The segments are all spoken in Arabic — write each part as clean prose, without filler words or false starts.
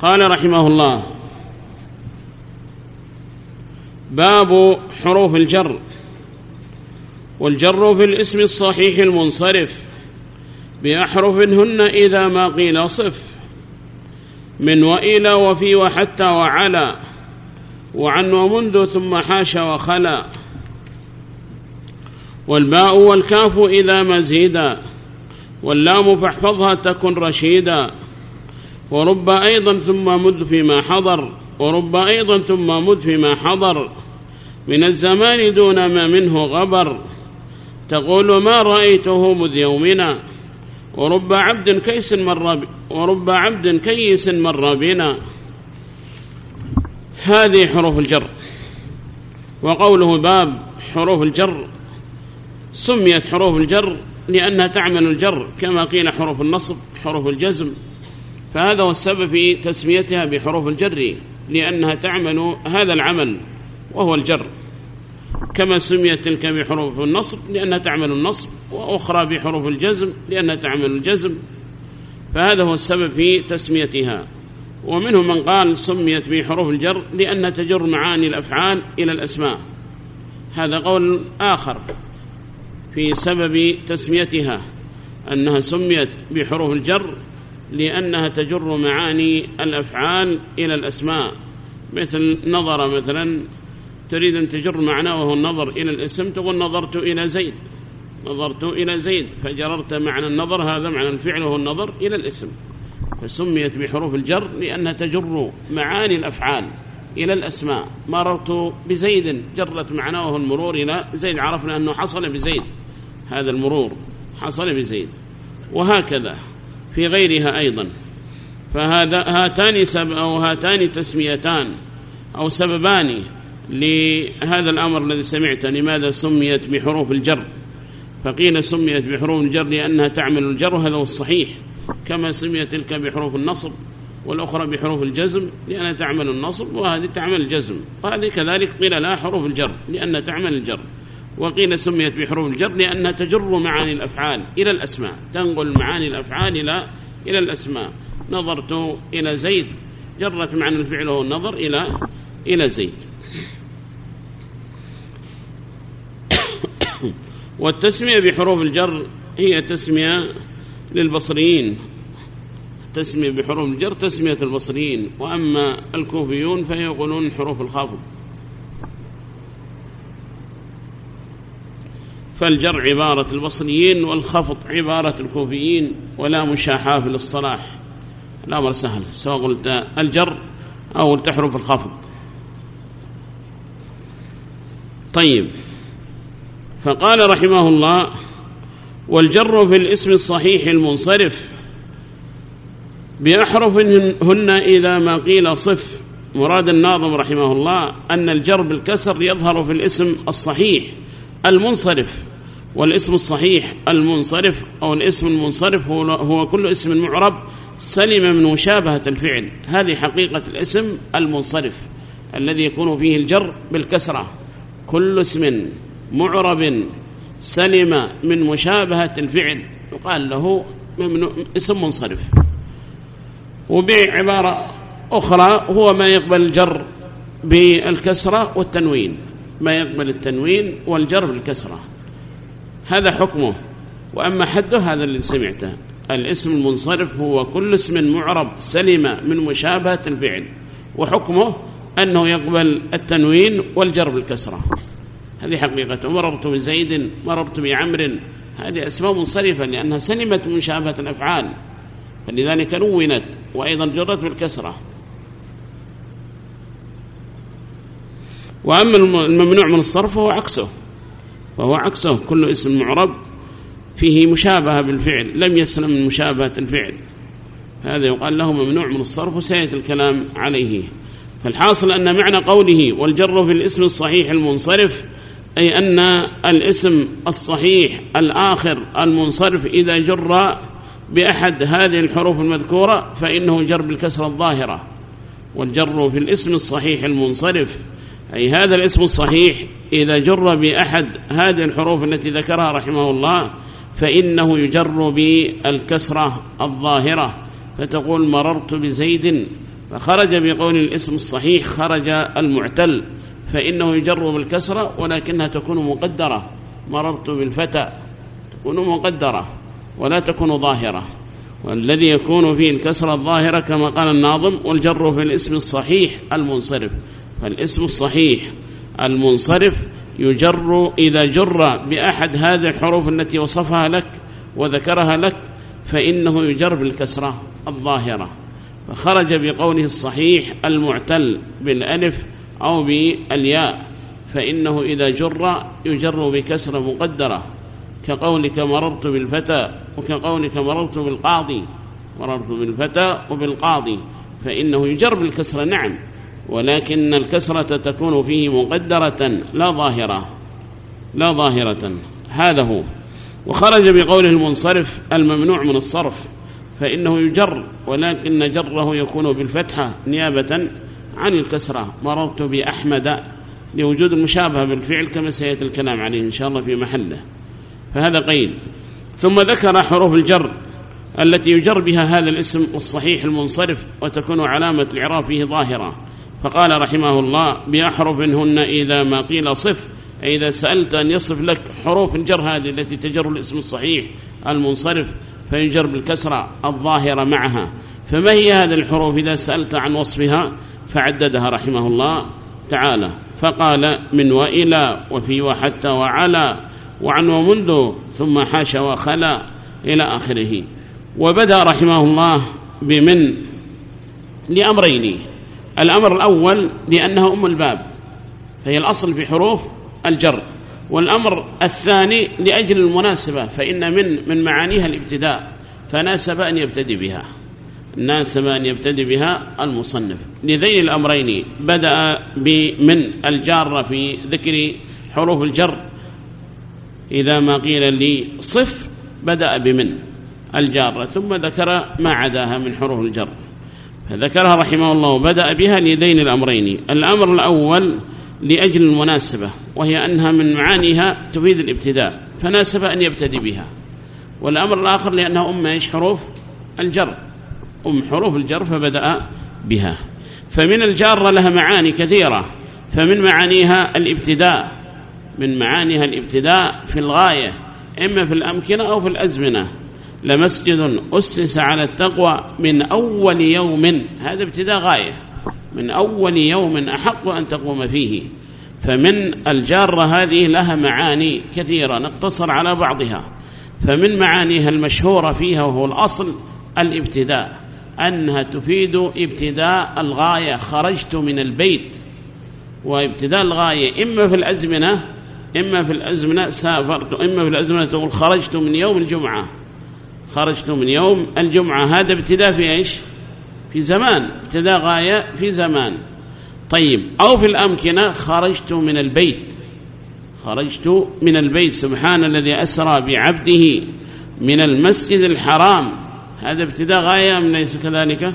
قال رحمه الله: باب حروف الجر. والجر في الاسم الصحيح المنصرف بأحرف هن إذا ما قيل صف، من وإلى وفي وحتى وعلى وعن ومنذ ثم حاش وخلا. والباء والكاف إذا مزيدا، واللام فاحفظها تكن رشيدا. ورب أيضا ثم مذ فيما حضر، ورب أيضا ثم مذ فيما حضر، من الزمان دون ما منه غبر، تقول ما رأيته مذ يومنا. ورب عبد كيس مر بنا. هذه حروف الجر. وقوله باب حروف الجر، سميت حروف الجر لأنها تعمل الجر، كما قيل حروف النصب حروف الجزم، فهذا هو السبب في تسميتها بحروف الجر، لأنها تعمل هذا العمل وهو الجر، كما سميت تلك بحروف النصب لأنها تعمل النصب، وأخرى بحروف الجزم لأنها تعمل الجزم، فهذا هو السبب في تسميتها. ومنهم من قال سميت بحروف الجر لأنها تجر معاني الأفعال إلى الأسماء، هذا قول آخر في سبب تسميتها، أنها سميت بحروف الجر لأنها تجر معاني الأفعال إلى الأسماء، مثل نظر مثلا، تريد أن تجر معناه وهو النظر إلى الاسم، تقول نظرت إلى زيد، نظرت إلى زيد، فجررت معنى النظر، هذا معنى الفعل وهو النظر إلى الاسم، فسميت بحروف الجر لأنها تجر معاني الأفعال إلى الأسماء. مررت بزيد، جرت معناه وهو المرور إلى زيد، عرفنا أنه حصل بزيد، هذا المرور حصل بزيد. وهكذا في غيرها أيضا. هاتان تسميتان أو سببان لهذا الأمر الذي سمعت، لماذا سميت بحروف الجر؟ فقيل سميت بحروف الجر لأنها تعمل الجر، هذا هو الصحيح، كما سميت تلك بحروف النصب والأخرى بحروف الجزم لأنها تعمل النصب، وهذه تعمل الجزم، وهذه كذلك قيل لها حروف الجر لأنها تعمل الجر. وقيل سميت بحروف الجر لأنها تجر معاني الأفعال إلى الأسماء، تنقل معاني الأفعال إلى الأسماء. نظرت إلى زيد، جرت معنى الفعل وهو النظر إلى زيد. والتسمية بحروف الجر هي تسمية للبصريين، تسمية بحروف الجر تسمية البصريين، وأما الكوفيون فيقولون حروف الخافض. فالجر عبارة البصريين والخفض عبارة الكوفيين، ولا مشاحة في الاصطلاح، الأمر سهل، سواء قلت الجر أو قلت حروف الخفض. طيب، فقال رحمه الله: والجر في الاسم الصحيح المنصرف بأحرف هن إذا ما قيل صف. مراد الناظم رحمه الله أن الجر بالكسر يظهر في الاسم الصحيح المنصرف، والاسم الصحيح المنصرف أو الاسم المنصرف هو كل اسم معرب سلم من مشابهة الفعل. هذه حقيقة الاسم المنصرف الذي يكون فيه الجر بالكسرة، كل اسم معرب سلم من مشابهة الفعل يقال له اسم منصرف. وبعبارة أخرى هو ما يقبل الجر بالكسرة والتنوين، ما يقبل التنوين والجر بالكسرة، هذا حكمه. وأما حده هذا اللي سمعته، الاسم المنصرف هو كل اسم معرب سلم من مشابهة الفعل، وحكمه أنه يقبل التنوين والجر بالكسرة، هذه حقيقته. مررت بزيد، مررت بعمر، هذه أسماء منصرفة لأنها سلمت من مشابهة الأفعال، فلذلك نونت وأيضا جرت بالكسرة. وأما الممنوع من الصرف فهو عكسه، كل اسم معرب فيه مشابهة بالفعل لم يسلم من مشابهة الفعل، هذا يقال له ممنوع من الصرف، وسيأتي الكلام عليه. فالحاصل أن معنى قوله والجر في الاسم الصحيح المنصرف أي أن الاسم الصحيح الآخر المنصرف إذا جر بأحد هذه الحروف المذكورة فإنه جر بالكسرة الظاهرة. والجر في الاسم الصحيح المنصرف أي هذا الاسم الصحيح إذا جر بأحد هذه الحروف التي ذكرها رحمه الله فإنه يجر بالكسرة الظاهرة، فتقول مررت بزيد، فخرج بقول الاسم الصحيح خرج المعتل، فإنه يجر بالكسرة ولكنها تكون مقدرة. مررت بالفتى تكون مقدرة ولا تكون ظاهرة، والذي يكون فيه الكسرة الظاهرة كما قال الناظم والجر في الاسم الصحيح المنصرف. فالاسم الصحيح المنصرف يجر إذا جر بأحد هذه الحروف التي وصفها لك وذكرها لك، فإنه يجر بالكسرة الظاهرة. فخرج بقوله الصحيح المعتل بالألف أو بالياء، فإنه إذا جر يجر بكسرة مقدرة، كقولك مررت بالفتى، وكقولك مررت بالقاضي. مررت بالفتى وبالقاضي فإنه يجر بالكسرة نعم، ولكن الكسرة تكون فيه مقدرة لا ظاهرة، لا ظاهرة. هذا هو. وخرج بقوله المنصرف الممنوع من الصرف، فإنه يجر ولكن جره يكون بالفتحة نيابة عن الكسرة. مررت بأحمد لوجود المشابهة بالفعل كما سيأتي الكلام عليه إن شاء الله في محله، فهذا قيد. ثم ذكر حروف الجر التي يجر بها هذا الاسم الصحيح المنصرف وتكون علامة الإعراب فيه ظاهرة، فقال رحمه الله بأحرف هن إذا ما قيل صف، أي إذا سألت أن يصف لك حروف الجر هذه التي تجر الاسم الصحيح المنصرف فيجر بالكسرة الظاهرة معها. فما هي هذه الحروف إذا سألت عن وصفها؟ فعددها رحمه الله تعالى، فقال من وإلى وفي وحتى وعلى وعن ومنذ ثم حاش وخلا إلى آخره. وبدأ رحمه الله بمن لأمرين. الأمر الأول لأنها أم الباب، فهي الأصل في حروف الجر. والأمر الثاني لأجل المناسبة، فإن من معانيها الابتداء، فناسب أن يبتدي بها، ناسب أن يبتدي بها المصنف. لذين الأمرين بدأ بمن الجارة في ذكر حروف الجر، إذا ما قيل لي صف بدأ بمن الجارة، ثم ذكر ما عداها من حروف الجر، فذكرها رحمه الله بدأ بها لذين الأمرين. الأمر الأول لأجل المناسبة، وهي أنها من معانيها تفيد الابتداء، فناسب أن يبتدي بها. والأمر الآخر لأنها إيش حروف الجر، حروف الجر، فبدأ بها. فمن الجارة لها معاني كثيرة، فمن معانيها الابتداء، من معانيها الابتداء في الغاية، إما في الأمكنة أو في الأزمنة. لمسجد أسس على التقوى من أول يوم، هذا ابتداء غاية، من أول يوم أحق أن تقوم فيه. فمن الجارة هذه لها معاني كثيرة نقتصر على بعضها. فمن معانيها المشهورة فيها وهو الأصل الابتداء، أنها تفيد ابتداء الغاية. خرجت من البيت، وابتداء الغاية إما في الأزمنة، إما في الأزمنة سافرت، إما في الأزمنة تقول خرجت من يوم الجمعة، خرجت من يوم الجمعة، هذا ابتداء في إيش؟ في زمان، ابتداء غاية في زمان. طيب، أو في الأمكنة خرجت من البيت، خرجت من البيت، سبحان الذي أسرى بعبده من المسجد الحرام، هذا ابتداء غاية أم ليس كذلك؟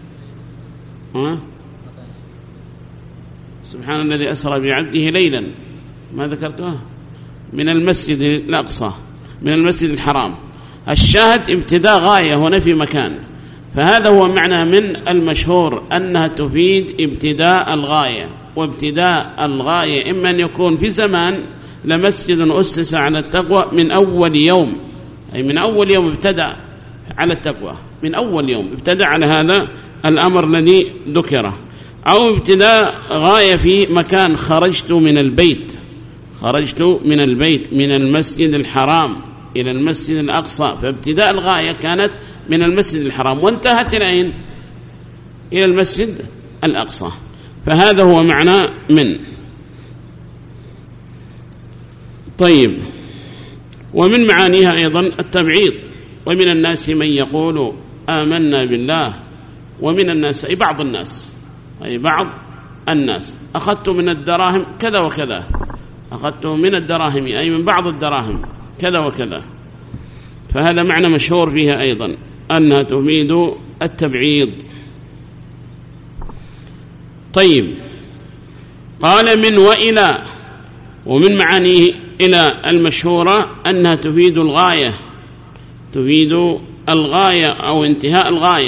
سبحان الذي أسرى بعبده ليلا، ما ذكرتها؟ من المسجد الأقصى، من المسجد الحرام. الشاهد ابتداء غاية هنا في مكان. فهذا هو معنى من المشهور أنها تفيد ابتداء الغاية. وابتداء الغاية إما أن يكون في زمان، لمسجد أسس على التقوى من أول يوم، أي من أول يوم ابتدأ على التقوى، من أول يوم ابتدأ على هذا الأمر الذي ذكره. أو ابتداء غاية في مكان، خرجت من البيت، خرجت من البيت من المسجد الحرام إلى المسجد الأقصى، فابتداء الغاية كانت من المسجد الحرام وانتهت العين إلى المسجد الأقصى. فهذا هو معنى من. طيب، ومن معانيها أيضا التبعيض. ومن الناس من يقول آمنا بالله، ومن الناس أي بعض الناس، أي بعض الناس، أخذت من الدراهم كذا وكذا، أخذت من الدراهم أي من بعض الدراهم كذا وكذا. فهذا معنى مشهور فيها أيضا أنها تفيد التبعيض. طيب، قال من وإلى. ومن معانيه إلى المشهورة أنها تفيد الغاية، تفيد الغاية أو انتهاء الغاية.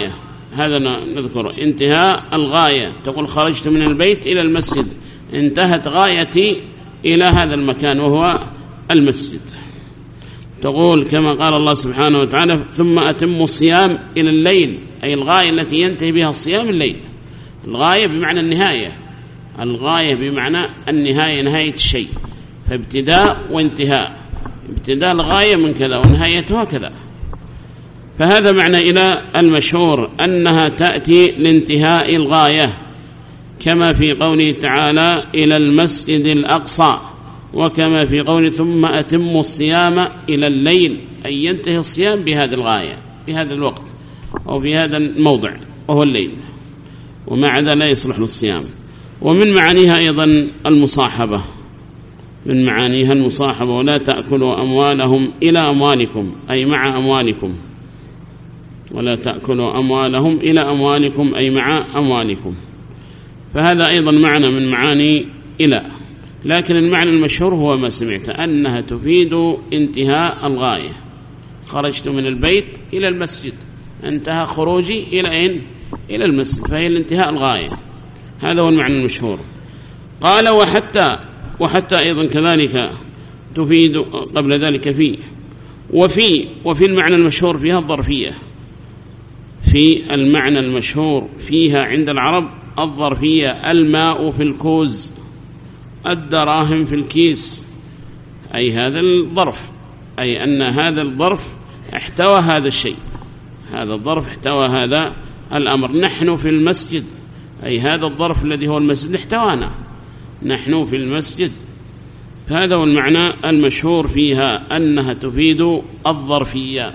هذا نذكره. انتهاء الغاية، تقول خرجت من البيت إلى المسجد، انتهت غايتي إلى هذا المكان وهو المسجد. تقول كما قال الله سبحانه وتعالى ثم أتم الصيام إلى الليل، أي الغاية التي ينتهي بها الصيام الليل. الغاية بمعنى النهاية، الغاية بمعنى النهاية، نهاية الشيء، فابتداء وانتهاء، ابتداء الغاية من كذا ونهايتها كذا. فهذا معنى إلى المشهور أنها تأتي لانتهاء الغاية، كما في قوله تعالى إلى المسجد الأقصى، وكما في قوله ثم أتم الصيام إلى الليل، أي ينتهي الصيام بهذه الغاية بهذا الوقت أو في هذا الموضع وهو الليل، وما عدا لا يصلح للصيام. ومن معانيها أيضا المصاحبة، من معانيها المصاحبة، ولا تأكلوا أموالهم إلى أموالكم، أي مع أموالكم، ولا تأكلوا أموالهم إلى أموالكم أي مع أموالكم. فهذا أيضا معنى من معاني إلى، لكن المعنى المشهور هو ما سمعت، أنها تفيد انتهاء الغاية. خرجت من البيت إلى المسجد، انتهى خروجي إلى أين؟ إلى المسجد، فهي الانتهاء الغاية. هذا هو المعنى المشهور. قال وحتى أيضا كذلك تفيد قبل ذلك وفي المعنى المشهور فيها الظرفية، في المعنى المشهور فيها عند العرب الظرفية، الماء في الكوز، الدراهم في الكيس، أي هذا الظرف، أي أن هذا الظرف احتوى هذا الشيء، هذا الظرف احتوى هذا الأمر. نحن في المسجد، أي هذا الظرف الذي هو المسجد احتوانا، نحن في المسجد. هذا هو المعنى المشهور فيها، أنها تفيد الظرفية.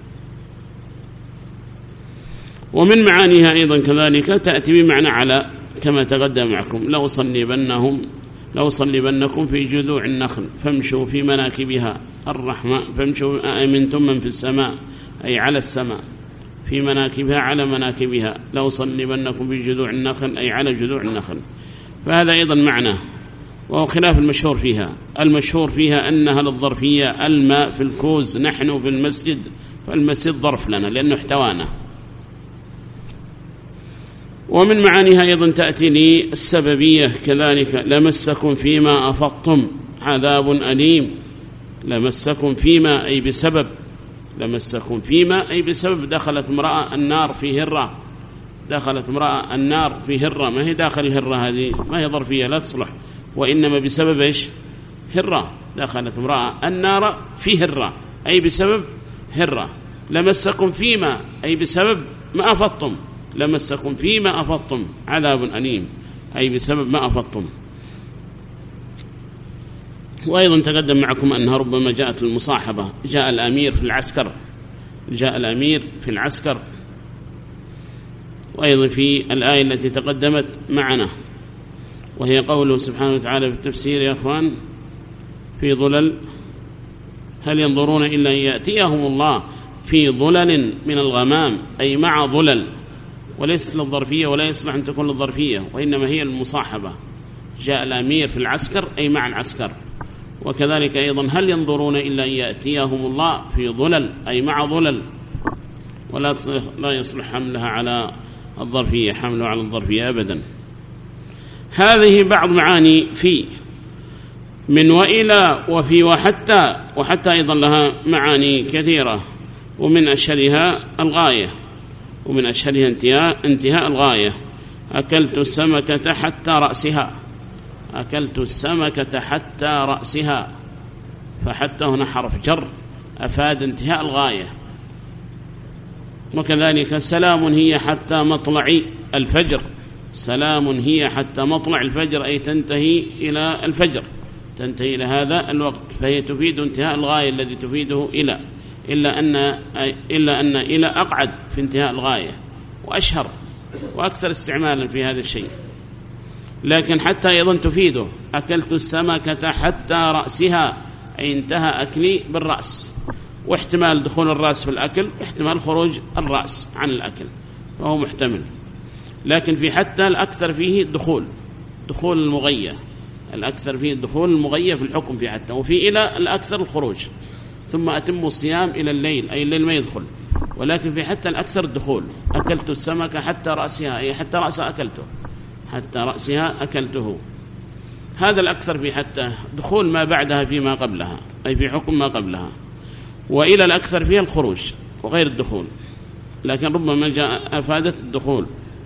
ومن معانيها أيضا كذلك تأتي بمعنى على، كما تقدم معكم لو صلبنكم في جذوع النخل فامشوا في مناكبها الرحمة، فامشوا أأمنتم من في السماء، أي على السماء، في مناكبها على مناكبها، لو صلبنكم في جذوع النخل أي على جذوع النخل. فهذا أيضا معنى، وهو خلاف المشهور فيها. المشهور فيها أنها للظرفية، الماء في الكوز، نحن في المسجد، فالمسجد ظرف لنا لأنه احتوانا. ومن معانيها أيضا تأتي للسببية كذلك، لمسكم فيما أفضتم عذاب أليم. لمسكم فيما أي بسبب، لمسكم فيما أي بسبب دخلت امرأة النار في هرة، دخلت امرأة النار في هرة، ما هي داخل الهرة، هذه ما هي ظرفية لا تصلح، وإنما بسبب إيش؟ هرة، دخلت امرأة النار في هرة أي بسبب هرة. لمسكم فيما أي بسبب ما أفضتم، لمسكم فيما أفضتم عذاب أليم أي بسبب ما أفضتم. وأيضا تقدم معكم أنها ربما جاءت المصاحبة، جاء الأمير في العسكر، جاء الأمير في العسكر. وأيضا في الآية التي تقدمت معنا، وهي قوله سبحانه وتعالى في التفسير يا أخوان في ظلل، هل ينظرون إلا أن يأتيهم الله في ظلل من الغمام، أي مع ظلل، وليست للظرفية ولا يصلح أن تكون للظرفية، وإنما هي المصاحبة. جاء الأمير في العسكر أي مع العسكر. وكذلك أيضا هل ينظرون إلا أن يأتيهم الله في ظلل أي مع ظلل، ولا يصلح حملها على الظرفية، حملها على الظرفية أبدا. هذه بعض معاني في، من وإلى وفي وحتى أيضا لها معاني كثيرة، ومن أشهرها الغاية، ومن أشهرها انتهاء الغاية. أكلت السمكة حتى رأسها، أكلت السمكة حتى رأسها، فحتى هنا حرف جر أفاد انتهاء الغاية. وكذلك سلام هي حتى مطلع الفجر، سلام هي حتى مطلع الفجر أي تنتهي إلى الفجر، تنتهي إلى هذا الوقت، فهي تفيد انتهاء الغاية الذي تفيده إلى، إلا أن إلى أقعد في انتهاء الغاية وأشهر وأكثر استعمالا في هذا الشيء. لكن حتى أيضا تفيده، أكلت السمكة حتى رأسها أي انتهى أكلي بالرأس، واحتمال دخول الرأس في الأكل واحتمال خروج الرأس عن الأكل، فهو محتمل. لكن في حتى الأكثر فيه دخول المغية، الأكثر فيه الدخول المغية في الحكم في حتى. وفي إلى الأكثر الخروج. ثم أتم الصيام إلى الليل أي الليل ما يدخل، ولكن في حتى الأكثر الدخول، أكلت السمكة حتى رأسها، أي حتى رأسها أكلته، حتى رأسها أكلته. هذا الأكثر في حتى دخول ما بعدها فيما قبلها، أي في حكم ما قبلها. وإلى الأكثر فيها الخروج وغير الدخول، لكن ربما جاء أفادت الدخول.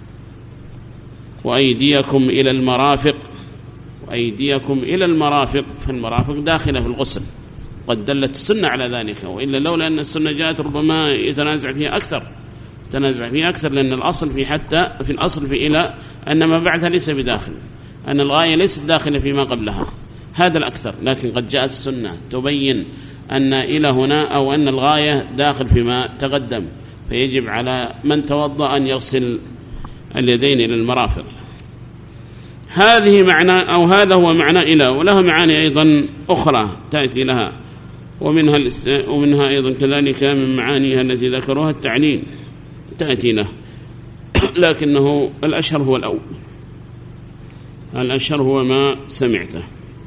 وأيديكم إلى المرافق، وأيديكم إلى المرافق، فالمرافق داخلة في الغسل، قد دلت السنة على ذلك، وإلا لولا أن السنة جاءت ربما يتنازع فيها أكثر، لأن الأصل في حتى في الأصل في إلى أن ما بعدها ليس بداخل، أن الغاية ليست داخلة فيما قبلها، هذا الأكثر. لكن قد جاءت السنة تبين أن إلى هنا أو أن الغاية داخل فيما تقدم، فيجب على من توضأ أن يغسل اليدين إلى المرافق. هذه معنى أو هذا هو معنى إلى، ولها معاني أيضا أخرى تأتي لها، ومنها أيضا كذلك من معانيها التي ذكروها التعليل تأتي له، لكنه الأشهر هو الأول، الأشهر هو ما سمعته.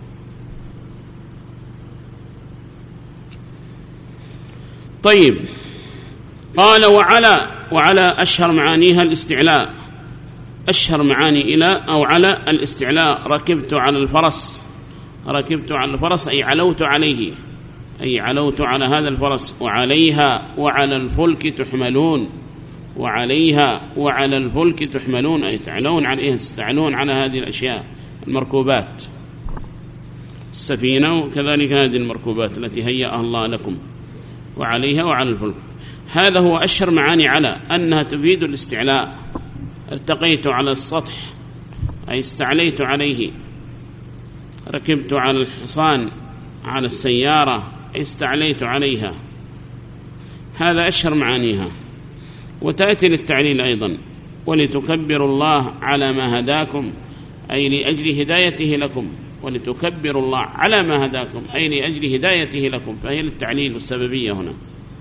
طيب، قال وعلى أشهر معانيها الاستعلاء، أشهر معاني إلى أو على الاستعلاء. ركبت على الفرس أي علوت عليه، أي علوت على هذا الفرس. وعليها وعلى الفلك تحملون، وعليها وعلى الفلك تحملون، أي تعلون عليه، تستعلون على هذه الأشياء المركوبات، السفينة وكذلك هذه المركوبات التي هيأها الله لكم. وعليها وعلى الفلك، هذا هو أشهر معاني على، أنها تفيد الاستعلاء. ارتقيت على السطح أي استعليت عليه. ركبت على الحصان، على السيارة أي استعليت عليها. هذا أشهر معانيها. وتأتي للتعليل أيضا، ولتكبروا الله على ما هداكم، أي لأجل هدايته لكم. ولتكبروا الله على ما هداكم، أي لأجل هدايته لكم، فهي للتعليل والسببية هنا.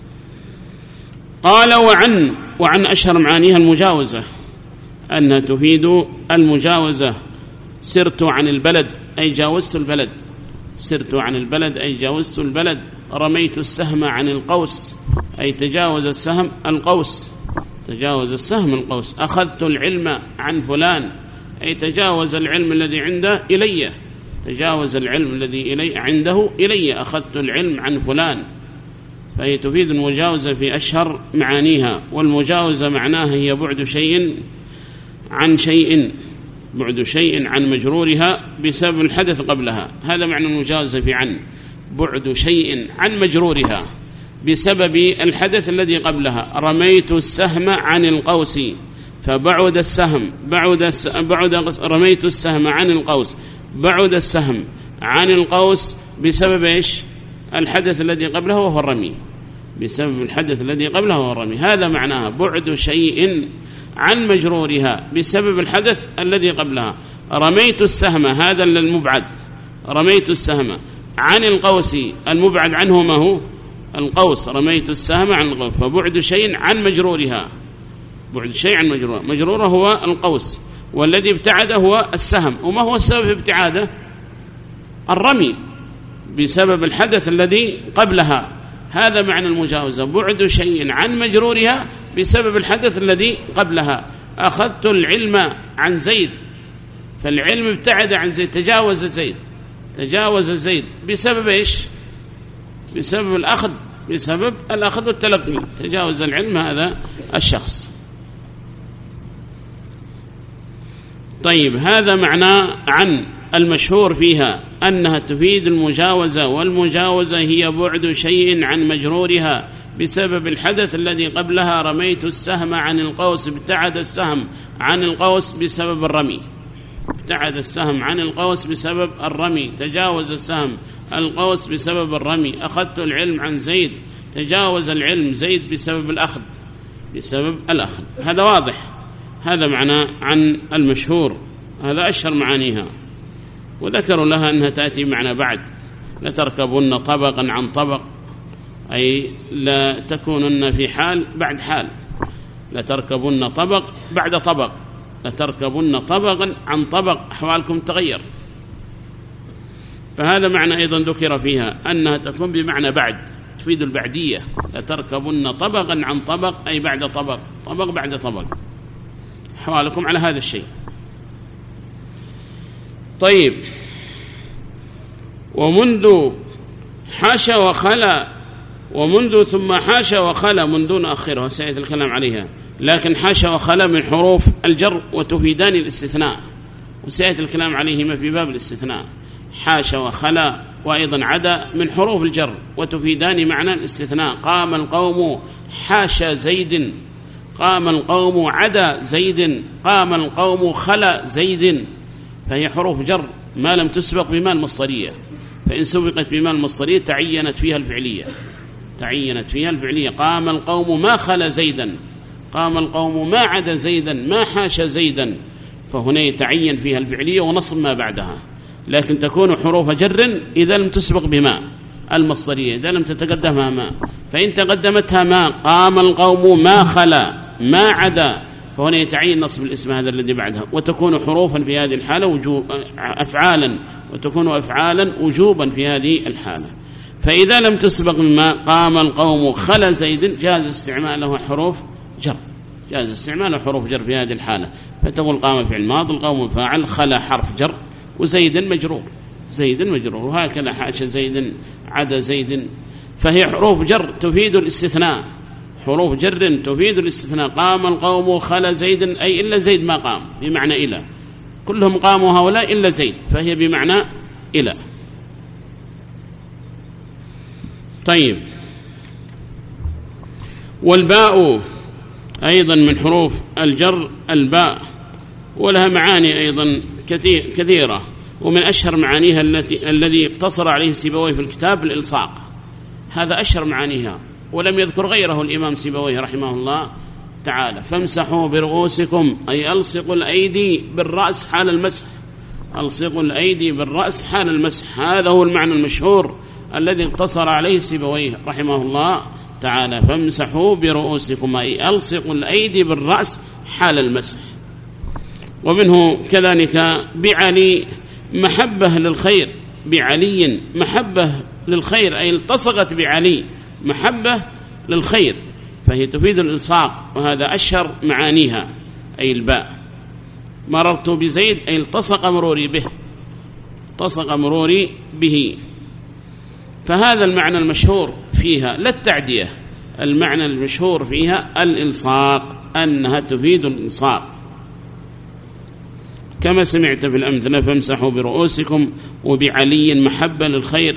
قال وعن أشهر معانيها المجاوزة، أنها تفيد المجاوزة. سرت عن البلد أي جاوزت البلد، سرت عن البلد أي جاوزت البلد. رميت السهم عن القوس أي تجاوز السهم القوس، تجاوز السهم القوس. أخذت العلم عن فلان أي تجاوز العلم الذي عنده إلي، تجاوز العلم الذي عنده إلي. أخذت العلم عن فلان، فهي تفيد المجاوزة في أشهر معانيها. والمجاوزة معناها هي بعد شيء عن شيء، بعد شيء عن مجرورها بسبب الحدث قبلها. هذا معنى المجاوزة في عن، بعد شيء عن مجرورها بسبب الحدث الذي قبلها. رميت السهم عن القوس، فبعد السهم، رميت السهم عن القوس، بعد السهم عن القوس بسبب إيش؟ الحدث الذي قبله وهو الرمي، بسبب الحدث الذي قبله وهو الرمي. هذا معناها بعد شيء عن مجرورها بسبب الحدث الذي قبلها. رميت السهم، هذا المبعد، رميت السهم عن القوس، المبعد عنه ما هو؟ القوس. رميت السهم عن القوس، فبعد شيء عن مجرورها، بعد شيء عن مجرورها. مجروره هو القوس، والذي ابتعد هو السهم. وما هو السبب في ابتعاده؟ الرمي بسبب الحدث الذي قبلها. هذا معنى المجاوزة، بعد شيء عن مجرورها بسبب الحدث الذي قبلها. أخذت العلم عن زيد، فالعلم ابتعد عن زيد، تجاوز زيد، تجاوز زيد بسبب إيش؟ بسبب الأخذ، بسبب الأخذ والتلقي. تجاوز العلم هذا الشخص. طيب، هذا معنى عن المشهور فيها، أنها تفيد المجاوزة. والمجاوزة هي بعد شيء عن مجرورها بسبب الحدث الذي قبلها. رميت السهم عن القوس، ابتعد السهم عن القوس بسبب الرمي، ابتعد السهم عن القوس بسبب الرمي. تجاوز السهم القوس بسبب الرمي. أخذت العلم عن زيد، تجاوز العلم زيد بسبب الأخذ، بسبب الأخذ. هذا واضح، هذا معنى عن المشهور، هذا أشهر معانيها. وذكروا لها أنها تأتي معنى بعد، لتركبن طبقا عن طبق، أي لا تكونن في حال بعد حال، لتركبن طبق بعد طبق، لتركبن طبقا عن طبق، أحوالكم تغير. فهذا معنى أيضا ذكر فيها، أنها تكون بمعنى بعد، تفيد البعدية، لتركبن طبقا عن طبق أي بعد طبق، طبق بعد طبق، حوالكم على هذا الشيء. طيب، ومنذ حاشا وخلا، ومنذ ثم حاشا وخلا من دون أخرها سيأتي الكلام عليها، لكن حاشا وخلا من حروف الجر وتفيدان الاستثناء، وسيأتي الكلام عليهما في باب الاستثناء. حاشا وخلا وأيضا عدا من حروف الجر وتفيدان معنى الاستثناء. قام القوم حاشا زيد، قام القوم عدا زيد، قام القوم خلا زيد، فهي حروف جر ما لم تسبق بما المصدرية، فإن سبقت بما المصدرية تعينت فيها الفعلية، تعينت فيها الفعلية. قام القوم ما خلا زيدا، قام القوم ما عدا زيدا، ما حاشا زيدا، فهنا يتعين فيها الفعلية ونصب ما بعدها. لكن تكون حروف جر إذا لم تسبق بما المصدرية، إذا لم تتقدمها ما، فإن تقدمتها ما قام القوم ما خلا ما عدا، فهنا يتعين نصب الاسم هذا الذي بعدها، وتكون حروفا في هذه الحالة أفعالا، وتكون أفعالا وجوبا في هذه الحالة. فإذا لم تسبق بما قام القوم خلا زيد جاز استعماله حروف جر، جاز استعماله حروف جر في هذه الحالة، فتقول قام فعل ماضي، القوم فاعل، خلا حرف جر، وزيد مجرور، زيد مجرور، وهكذا حاشا زيد عدا زيد، فهي حروف جر تفيد الاستثناء، حروف جر تفيد الاستثناء. قام القوم خلا زيد أي إلا زيد ما قام، بمعنى إلى، كلهم قاموا هؤلاء إلا زيد، فهي بمعنى إلى. طيب، والباء أيضا من حروف الجر، الباء ولها معاني أيضا كثيرة، ومن أشهر معانيها الذي اقتصر عليه سيبويه في الكتاب الإلصاق، هذا أشهر معانيها، ولم يذكر غيره الإمام سيبويه رحمه الله تعالى. فامسحوا برؤوسكم أي ألصقوا الأيدي بالرأس حال المسح، ألصقوا الأيدي بالرأس حال المسح، هذا هو المعنى المشهور الذي اقتصر عليه سيبويه رحمه الله تعالى. فامسحوا برؤوسكم أي ألصقوا الأيدي بالرأس حال المسح. ومنه كذلك بعلي محبة للخير، بعلي محبة للخير أي التصقت بعلي محبة للخير، فهي تفيد الإلصاق، وهذا أشهر معانيها أي الباء. مررت بزيد أي التصق مروري به، التصق مروري به، فهذا المعنى المشهور فيها لا التعدية، المعنى المشهور فيها الإلصاق، أنها تفيد الإلصاق كما سمعت في الأمثلة. فامسحوا برؤوسكم، وبعلي محبة للخير،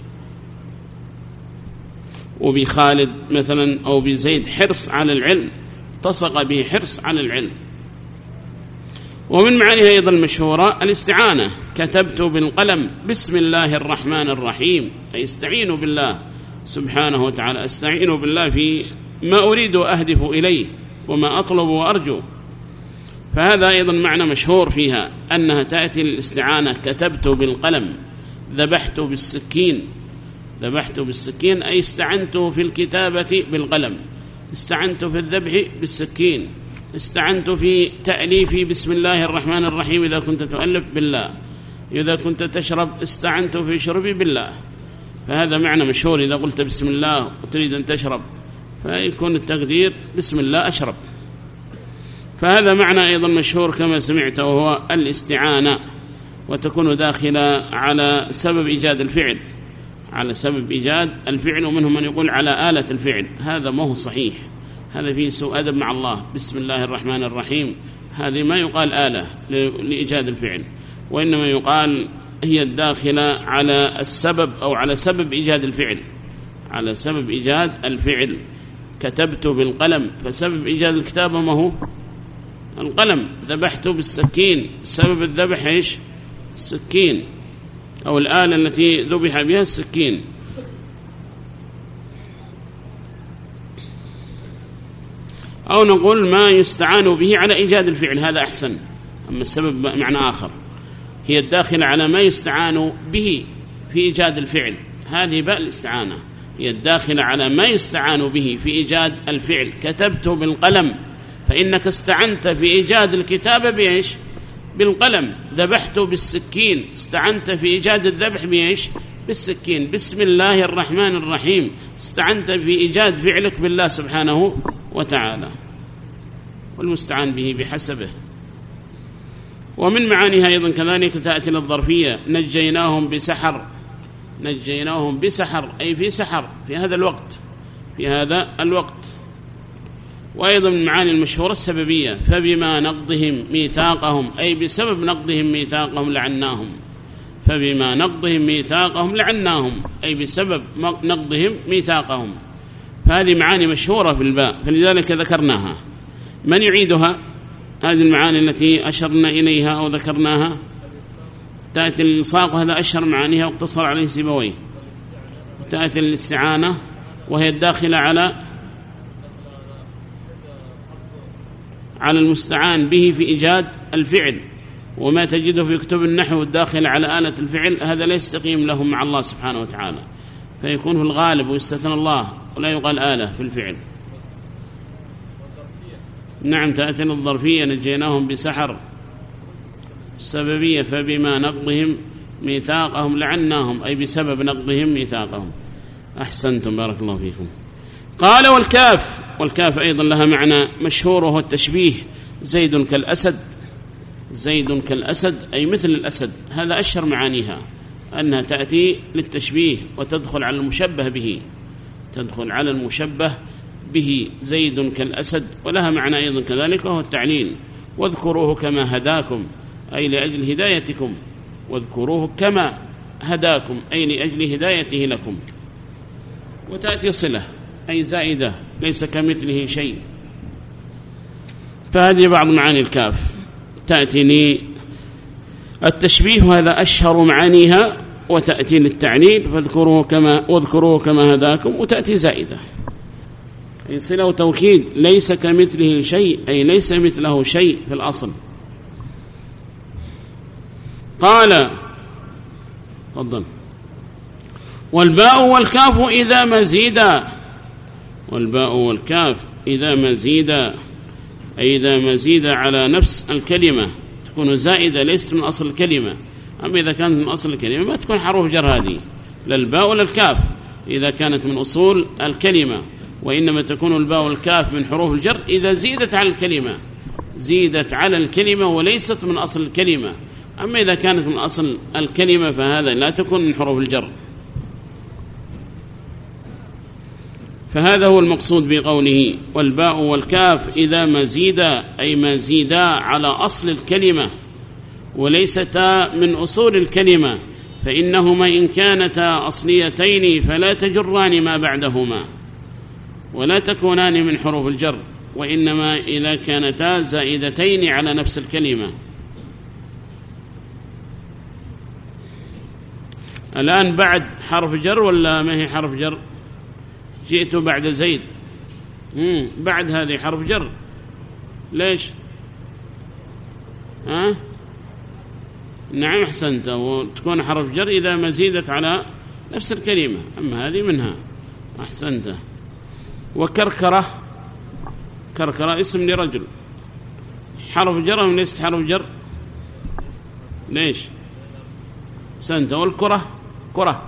وبخالد مثلا أو بزيد حرص على العلم، التصق به حرص على العلم. ومن معانيها أيضا المشهورة الاستعانة، كتبت بالقلم بسم الله الرحمن الرحيم، أي استعينوا بالله سبحانه وتعالى، استعينوا بالله في ما أريد وأهدف إليه وما أطلب وأرجو، فهذا أيضا معنى مشهور فيها أنها تأتي الاستعانة. كتبت بالقلم، ذبحت بالسكين، ذبحت بالسكين أي استعنت في الكتابة بالقلم، استعنت في الذبح بالسكين، استعنت في تأليفي بسم الله الرحمن الرحيم إذا كنت تؤلف بالله، إذا كنت تشرب استعنت في شربي بالله، فهذا معنى مشهور. إذا قلت بسم الله وتريد أن تشرب فيكون التقدير بسم الله أشربت، فهذا معنى أيضا مشهور كما سمعت، وهو الاستعانة، وتكون داخلة على سبب إيجاد الفعل، على سبب إيجاد الفعل، ومنهم من يقول على آلة الفعل، هذا ما هو صحيح، هذا فيه سوء أدب مع الله. بسم الله الرحمن الرحيم هذه ما يقال آلة لإيجاد الفعل، وإنما يقال هي الداخلة على السبب أو على سبب إيجاد الفعل، على سبب إيجاد الفعل. كتبت بالقلم، فسبب إيجاد الكتابة ما هو؟ القلم. ذبحت بالسكين، سبب الذبح إيش؟ السكين، أو الآلة التي ذبح بها السكين. أو نقول ما يستعان به على إيجاد الفعل، هذا أحسن. أما السبب معنى آخر، هي الداخل على ما يستعان به في إيجاد الفعل، هذه باء الاستعانة، هي الداخل على ما يستعان به في إيجاد الفعل. كتبت بالقلم، فإنك استعنت في إيجاد الكتابة بإيش؟ بالقلم. ذبحت بالسكين، استعنت في إيجاد الذبح بإيش؟ بالسكين، بسم الله الرحمن الرحيم، استعنت في إيجاد فعلك بالله سبحانه وتعالى، والمستعان به بحسبه. ومن معانيها أيضا كذلك تأتي للظرفية، نجيناهم بسحر، نجيناهم بسحر أي في سحر، في هذا الوقت، في هذا الوقت. وأيضا من معاني المشهورة السببية، فبما نقضهم ميثاقهم أي بسبب نقضهم ميثاقهم لعناهم، فبما نقضهم ميثاقهم لعناهم أي بسبب نقضهم ميثاقهم. فهذه معاني مشهورة في الباء، فلذلك ذكرناها. من يعيدها؟ هذه المعاني التي أشرنا إليها أو ذكرناها. تأتي الإلصاق وهذا أشهر معانيها واقتصر عليه سيبويه. وتأتي الاستعانة وهي الداخلة على المستعان به في إيجاد الفعل، وما تجده في كتب النحو الداخل على آلة الفعل هذا لا يستقيم لهم مع الله سبحانه وتعالى، فيكون في الغالب ويستثنى الله ولا يقال آلة في الفعل. نعم تأتي الظرفية، نجيناهم بسحر، السببية فبما نقضهم ميثاقهم لعناهم أي بسبب نقضهم ميثاقهم. أحسنتم بارك الله فيكم. قال والكاف، والكاف أيضا لها معنى مشهور وهو التشبيه، زيد كالأسد، زيد كالأسد أي مثل الأسد، هذا أشهر معانيها أنها تأتي للتشبيه وتدخل على المشبه به، تدخل على المشبه به، زيد كالأسد. ولها معنى أيضا كذلك وهو التعليل، واذكروه كما هداكم أي لأجل هدايتكم، واذكروه كما هداكم أي لأجل هدايته لكم. وتأتي صلة أي زائدة، ليس كمثله شيء. فهذه بعض معاني الكاف، تأتي للتشبيه وهذا أشهر معانيها، وتأتي للتعليل واذكروه كما هداكم، وتأتي زائدة أي صلة وتوكيد، ليس كمثله شيء أي ليس مثله شيء في الأصل. قال تفضل. والباء والكاف إذا مزيدا، والباء والكاف إذا مزيدا أي إذا مزيد على نفس الكلمة تكون زائدة ليست من أصل الكلمة. أما إذا كانت من أصل الكلمة ما تكون حروف جر هذه، لا الباء ولا الكاف إذا كانت من أصول الكلمة، وإنما تكون الباء والكاف من حروف الجر إذا زيدت على الكلمة، زيدت على الكلمة وليست من أصل الكلمة. أما إذا كانت من أصل الكلمة فهذا لا تكون من حروف الجر. فهذا هو المقصود بقوله والباء والكاف إذا مزيدا أي مزيدا على أصل الكلمة وليستا من أصول الكلمة، فإنهما إن كانتا أصليتين فلا تجران ما بعدهما ولا تكونان من حروف الجر، وإنما إذا كانتا زائدتين على نفس الكلمة. الآن بعد حرف جر ولا ما هي حرف جر؟ جئت بعد زيد، بعد هذه حرف جر، ليش؟ نعم أحسنت، وتكون حرف جر إذا ما زيدت على نفس الكلمة، أما هذه منها. أحسنت. وكركرة، كركرة اسم لرجل، حرف جر أم ليست حرف جر؟ ليش؟ أحسنت. والكرة كرة،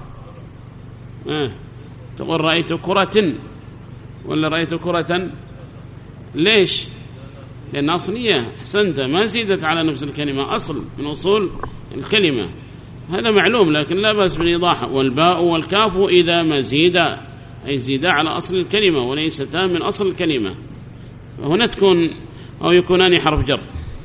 تقول رأيت كرة ولا رأيت كرة؟ ليش؟ لأن أصلية. أحسنت، ما زيدت على نفس الكلمة، أصل من أصول الكلمة، هذا معلوم لكن لا بأس بالإيضاح. والباء والكاف إذا مزيدا أي زيدا على أصل الكلمة وليستا من أصل الكلمة، فهنا تكون أو يكونان حرف جر.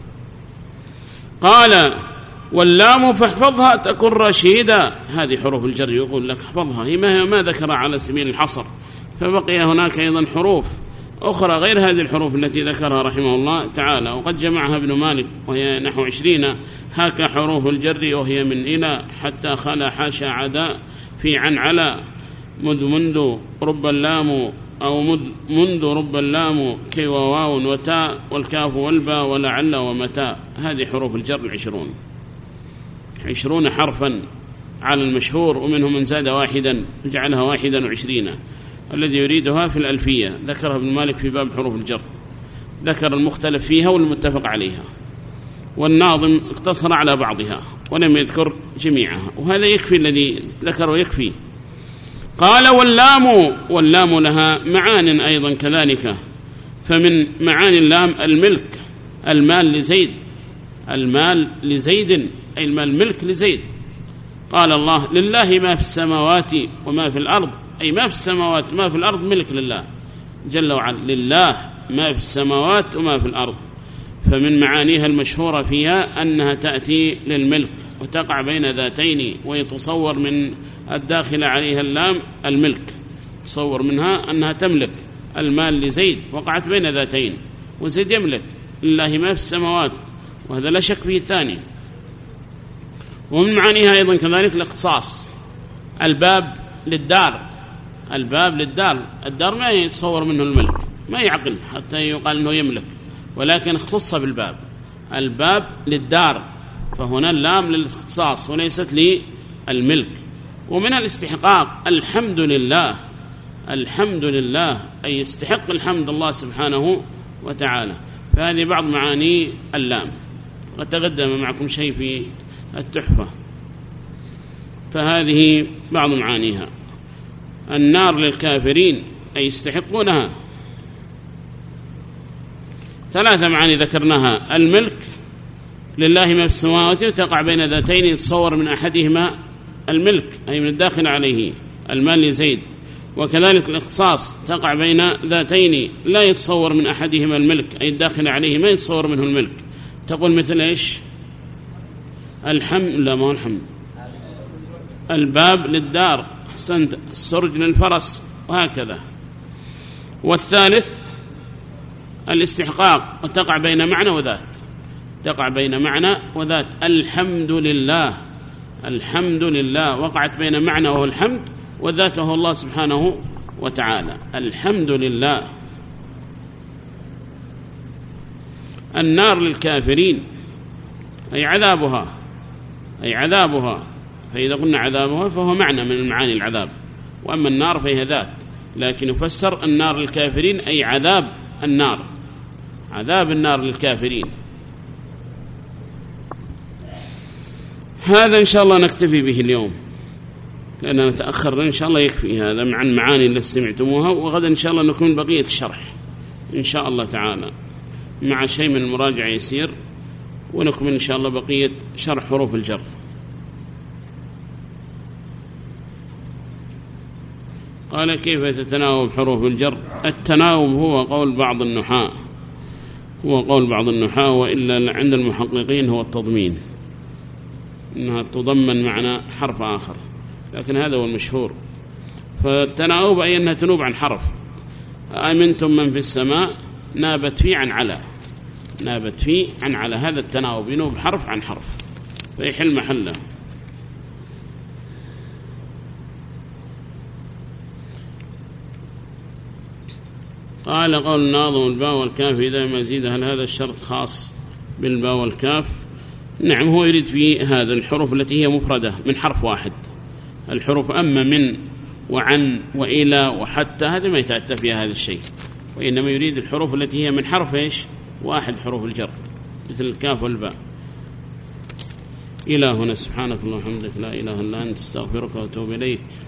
قال واللام فاحفظها تكن رشيدا، هذه حروف الجر يقول لك احفظها، هي ما ذكر على سبيل الحصر، فبقي هناك أيضا حروف أخرى غير هذه الحروف التي ذكرها رحمه الله تعالى، وقد جمعها ابن مالك وهي نحو 20. هاك حروف الجر وهي من إلى حتى خلا حاشا عدا في عن على منذ رب اللام أو منذ رب اللام كي وواو وتاء والكاف والباء ولعل ومتاء. هذه حروف الجر 20 حرفا على المشهور، ومنهم من زاد واحدا جعلها 21 الذي يريدها في الألفية، ذكرها ابن مالك في باب حروف الجر، ذكر المختلف فيها والمتفق عليها، والناظم اقتصر على بعضها ولم يذكر جميعها، وهذا يكفي الذي ذكره يكفي. قال واللام لها معان أيضا كذلك، فمن معاني اللام الملك، المال لزيد، المال لزيد أي المال ملك لزيد. قال الله لله ما في السماوات وما في الأرض، أي ما في السماوات ما في الأرض ملك لله جل وعلا، لله ما في السماوات وما في الأرض. فمن معانيها المشهورة فيها أنها تأتي للملك وتقع بين ذاتين، ويتصور من الداخل عليها اللام الملك، تصور منها أنها تملك المال لزيد، وقعت بين ذاتين، وزيد يملك لله ما في السماوات، وهذا لا شك فيه الثاني. ومن معانيها أيضا كذلك الاختصاص، الباب للدار، الباب للدار، الدار ما يتصور منه الملك، ما يعقل حتى يقال أنه يملك، ولكن اختص بالباب، الباب للدار، فهنا اللام للاختصاص وليست للملك. ومن الاستحقاق الحمد لله، الحمد لله أي يستحق الحمد الله سبحانه وتعالى. فهذه بعض معاني اللام، وتقدم معكم شيء في التحفة، فهذه بعض معانيها. النار للكافرين أي يستحقونها، 3 معاني ذكرناها، الملك لله ما في السماوات وتقع بين ذاتين يتصور من أحدهما الملك أي من الداخل عليه المال لزيد، وكذلك الاختصاص تقع بين ذاتين لا يتصور من أحدهما الملك أي الداخل عليه ما يتصور منه الملك، تقول مثل إيش؟ الحمد، لا ما هو الحمد، الباب للدار، أحسنت، السرج للفرس، وهكذا. والثالث الاستحقاق، وتقع بين معنى وذات، تقع بين معنى وذات، الحمد لله، الحمد لله وقعت بين معنى وهو الحمد، وذاته الله سبحانه وتعالى، الحمد لله. النار للكافرين أي عذابها، أي عذابها، فإذا قلنا عذابها فهو معنى من المعاني العذاب، وأما النار فهي ذات، لكن يفسر النار للكافرين أي عذاب النار، عذاب النار للكافرين. هذا إن شاء الله نكتفي به اليوم لأننا تأخرنا، إن شاء الله يكفي هذا مع المعاني التي سمعتموها، وغدا إن شاء الله نكون بقية الشرح إن شاء الله تعالى مع شيء من المراجعة يسير، ونكمل إن شاء الله بقية شرح حروف الجر. قال كيف تتناوب حروف الجر؟ التناوب هو قول بعض النحاة، هو قول بعض النحاة، وإلا عند المحققين هو التضمين، إنها تضمن معنى حرف آخر، لكن هذا هو المشهور. فالتناوب أي أنها تنوب عن حرف، أمنتم من في السماء نابت في عن على، نابت في عن على، هذا التناوب ينوب حرف عن حرف فيحل محله. قال قول الناظم الباء والكاف إذا مزيد، هل هذا الشرط خاص بالباء والكاف؟ نعم، هو يريد في هذا الحروف التي هي مفردة من حرف واحد، الحروف أما من وعن وإلى وحتى هذا ما يتأتى فيها هذا الشيء، وإنما يريد الحروف التي هي من حرف إيش؟ واحد، حروف الجر مثل الكاف والباء. إلى هنا، سبحانك اللهم وبحمدك لا إله إلا أنت، استغفرك وأتوب إليك.